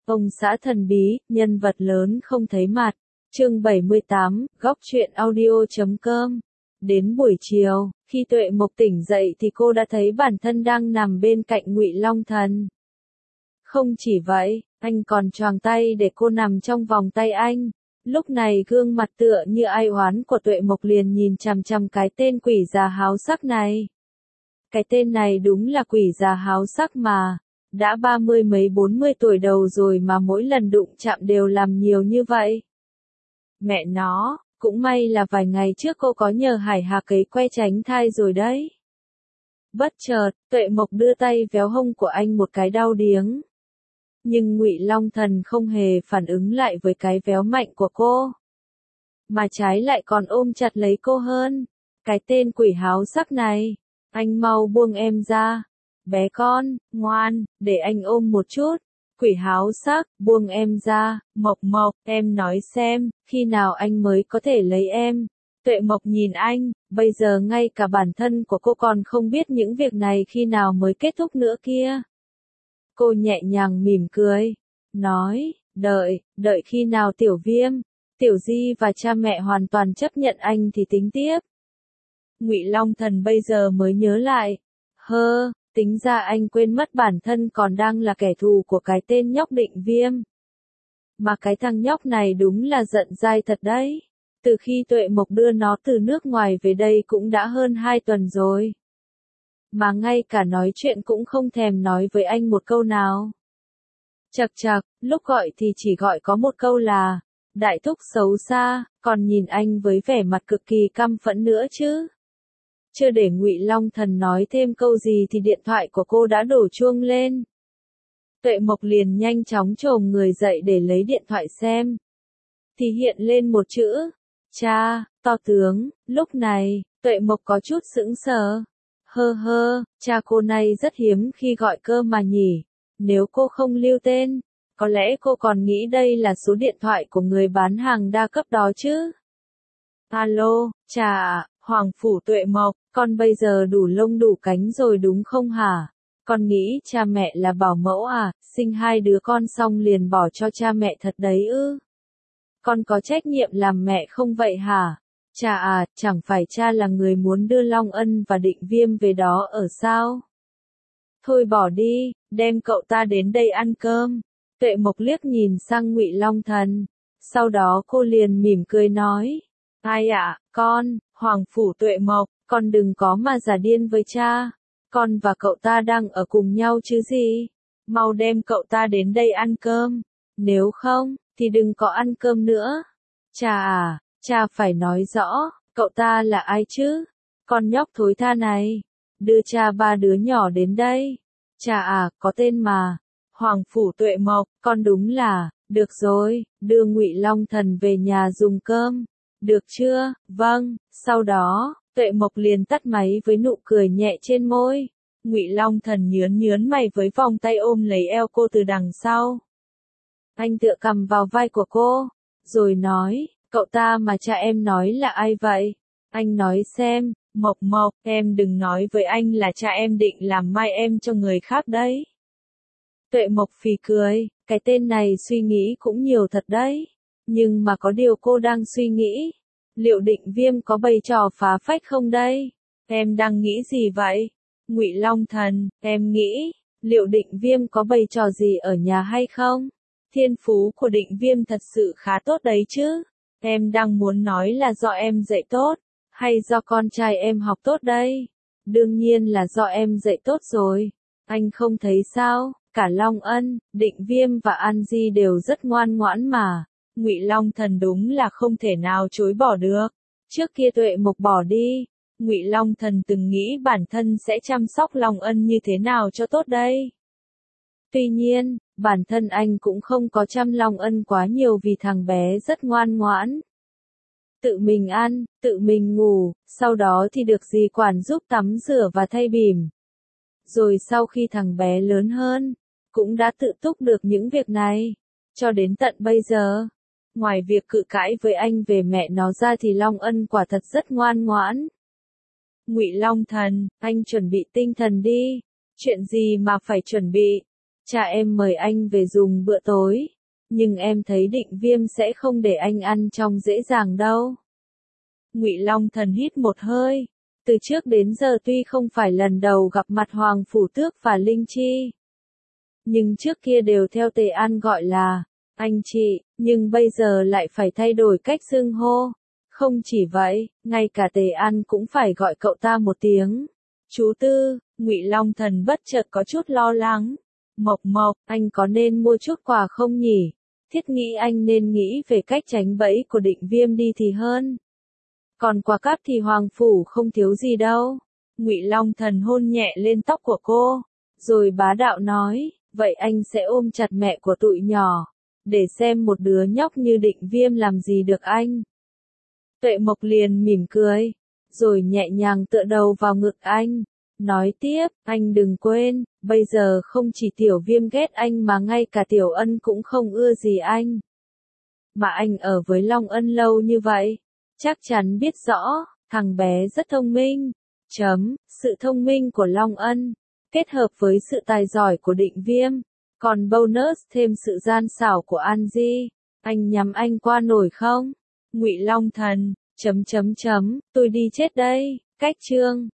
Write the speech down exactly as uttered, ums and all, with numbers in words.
Ông xã thần bí, nhân vật lớn không thấy mặt. Chương bảy mươi tám, góc truyện audio chấm com. Đến buổi chiều, khi Tuệ Mộc tỉnh dậy thì cô đã thấy bản thân đang nằm bên cạnh Ngụy Long Thần. Không chỉ vậy, anh còn choàng tay để cô nằm trong vòng tay anh. Lúc này gương mặt tựa như ai oán của Tuệ Mộc liền nhìn chằm chằm cái tên quỷ già háo sắc này. Cái tên này đúng là quỷ già háo sắc mà. Đã ba mươi mấy bốn mươi tuổi đầu rồi mà mỗi lần đụng chạm đều làm nhiều như vậy. Mẹ nó, cũng may là vài ngày trước cô có nhờ Hải Hà cấy que tránh thai rồi đấy. Bất chợt, Tuệ Mộc đưa tay véo hông của anh một cái đau điếng. Nhưng Ngụy Long Thần không hề phản ứng lại với cái véo mạnh của cô. Mà trái lại còn ôm chặt lấy cô hơn. Cái tên quỷ háo sắc này, anh mau buông em ra. Bé con, ngoan, để anh ôm một chút. Quỷ háo sắc, buông em ra. Mộc Mộc, em nói xem, khi nào anh mới có thể lấy em? Tuệ Mộc nhìn anh, bây giờ ngay cả bản thân của cô còn không biết những việc này khi nào mới kết thúc nữa kia. Cô nhẹ nhàng mỉm cười, nói, đợi, đợi khi nào Tiểu Viêm, Tiểu Di và cha mẹ hoàn toàn chấp nhận anh thì tính tiếp. Ngụy Long Thần bây giờ mới nhớ lại, hơ, tính ra anh quên mất bản thân còn đang là kẻ thù của cái tên nhóc Định Viêm. Mà cái thằng nhóc này đúng là giận dai thật đấy. Từ khi Tuệ Mộc đưa nó từ nước ngoài về đây cũng đã hơn hai tuần rồi. Mà ngay cả nói chuyện cũng không thèm nói với anh một câu nào. Chật chật, lúc gọi thì chỉ gọi có một câu là, đại thúc xấu xa, còn nhìn anh với vẻ mặt cực kỳ căm phẫn nữa chứ. Chưa để Ngụy Long Thần nói thêm câu gì thì điện thoại của cô đã đổ chuông lên. Tuệ Mộc liền nhanh chóng chồm người dậy để lấy điện thoại xem. Thì hiện lên một chữ, cha, to tướng. Lúc này, Tuệ Mộc có chút sững sờ. Hơ hơ, cha cô này rất hiếm khi gọi cơ mà nhỉ. Nếu cô không lưu tên, có lẽ cô còn nghĩ đây là số điện thoại của người bán hàng đa cấp đó chứ. Alo, cha ạ, Hoàng Phủ Tuệ Mộc, con bây giờ đủ lông đủ cánh rồi đúng không hả? Con nghĩ cha mẹ là bảo mẫu à, sinh hai đứa con xong liền bỏ cho cha mẹ thật đấy ư? Con có trách nhiệm làm mẹ không vậy hả? Cha à, chẳng phải cha là người muốn đưa Long Ân và Định Viêm về đó ở sao? Thôi bỏ đi, đem cậu ta đến đây ăn cơm. Tuệ Mộc liếc nhìn sang Ngụy Long Thần. Sau đó cô liền mỉm cười nói. Ai ạ, con, Hoàng Phủ Tuệ Mộc, con đừng có mà giả điên với cha. Con và cậu ta đang ở cùng nhau chứ gì? Mau đem cậu ta đến đây ăn cơm. Nếu không, thì đừng có ăn cơm nữa. Cha à, cha phải nói rõ, cậu ta là ai chứ? Con nhóc thối tha này. Đưa cha ba đứa nhỏ đến đây. Cha à, có tên mà. Hoàng Phủ Tuệ Mộc, con đúng là, được rồi, đưa Ngụy Long Thần về nhà dùng cơm. Được chưa? Vâng. Sau đó, Tuệ Mộc liền tắt máy với nụ cười nhẹ trên môi. Ngụy Long Thần nhướn nhướn mày với vòng tay ôm lấy eo cô từ đằng sau. Anh tựa cằm vào vai của cô, rồi nói, cậu ta mà cha em nói là ai vậy? Anh nói xem, Mộc Mộc, em đừng nói với anh là cha em định làm mai em cho người khác đấy. Tuệ Mộc phì cười, cái tên này suy nghĩ cũng nhiều thật đấy. Nhưng mà có điều cô đang suy nghĩ, liệu Định Viêm có bày trò phá phách không đây? Em đang nghĩ gì vậy? Ngụy Long Thần, em nghĩ, liệu Định Viêm có bày trò gì ở nhà hay không? Thiên phú của Định Viêm thật sự khá tốt đấy chứ. Em đang muốn nói là do em dạy tốt, hay do con trai em học tốt đây? Đương nhiên là do em dạy tốt rồi. Anh không thấy sao, cả Long Ân, Định Viêm và An Di đều rất ngoan ngoãn mà. Ngụy Long Thần đúng là không thể nào chối bỏ được. Trước kia Tuệ Mộc bỏ đi, Ngụy Long Thần từng nghĩ bản thân sẽ chăm sóc Long Ân như thế nào cho tốt đây. Tuy nhiên, bản thân anh cũng không có chăm Long Ân quá nhiều vì thằng bé rất ngoan ngoãn. Tự mình ăn, tự mình ngủ, sau đó thì được dì quản giúp tắm rửa và thay bỉm. Rồi sau khi thằng bé lớn hơn, cũng đã tự túc được những việc này. Cho đến tận bây giờ, ngoài việc cự cãi với anh về mẹ nó ra thì Long Ân quả thật rất ngoan ngoãn. Ngụy Long Thần, anh chuẩn bị tinh thần đi. Chuyện gì mà phải chuẩn bị? cha em mời anh về dùng bữa tối, nhưng em thấy Định Viêm sẽ không để anh ăn trong dễ dàng đâu. Ngụy Long Thần hít một hơi, từ trước đến giờ tuy không phải lần đầu gặp mặt Hoàng Phủ Tước và Linh Chi, nhưng trước kia đều theo Tề An gọi là anh chị, nhưng bây giờ lại phải thay đổi cách xưng hô. Không chỉ vậy, ngay cả Tề An cũng phải gọi cậu ta một tiếng chú Tư. Ngụy Long Thần bất chợt có chút lo lắng. Mộc Mộc, anh có nên mua chút quà không nhỉ? Thiết nghĩ anh nên nghĩ về cách tránh bẫy của Định Viêm đi thì hơn. Còn quà cáp thì Hoàng Phủ không thiếu gì đâu. Ngụy Long Thần hôn nhẹ lên tóc của cô, rồi bá đạo nói, vậy anh sẽ ôm chặt mẹ của tụi nhỏ, để xem một đứa nhóc như Định Viêm làm gì được anh. Tuệ Mộc liền mỉm cười, rồi nhẹ nhàng tựa đầu vào ngực anh, nói tiếp, anh đừng quên, bây giờ không chỉ Tiểu Viêm ghét anh mà ngay cả Tiểu Ân cũng không ưa gì anh. Mà anh ở với Long Ân lâu như vậy, chắc chắn biết rõ, thằng bé rất thông minh. Chấm, sự thông minh của Long Ân, kết hợp với sự tài giỏi của Định Viêm, còn bonus thêm sự gian xảo của An Di, anh nhắm anh qua nổi không? Ngụy Long Thần, chấm chấm chấm, tôi đi chết đây, cách chương.